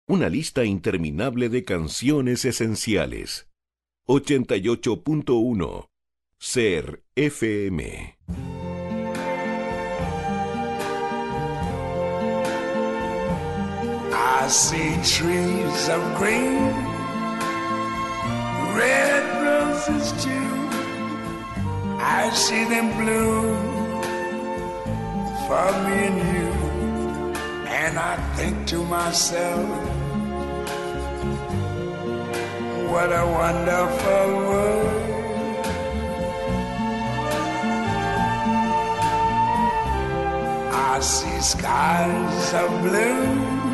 Una lista interminable de canciones esenciales. 88.1 Ser FM. I see trees of green, red roses too. I see them bloom for me and you. And I think to myself, what a wonderful world. I see skies of blue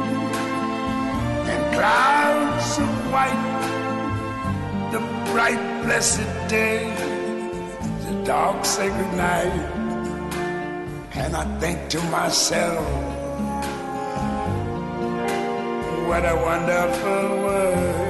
and clouds of white, the bright blessed day, the dark sacred night. And I think to myself, what a wonderful world.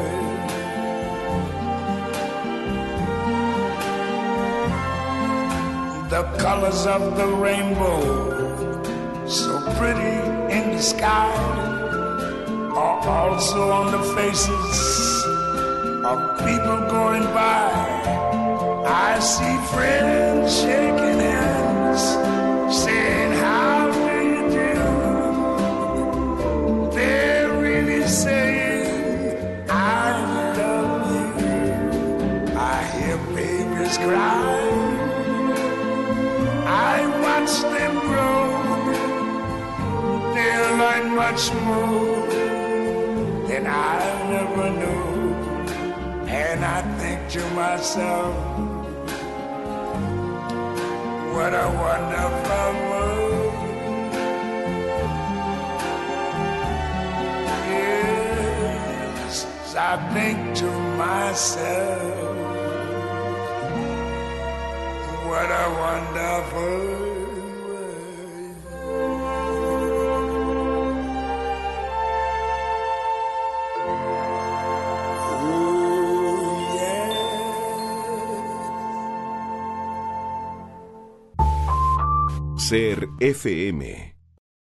The colors of the rainbow, so pretty in the sky, are also on the faces of people going by. I see friends shaking hands, saying, how do you do? They're really saying, I love you. I hear babies cry, I watch them grow. They'll learn much more than I never knew. And I think to myself, what a wonderful world. Yes, I think to myself, what a wonderful world. Oh, yeah. Ser FM.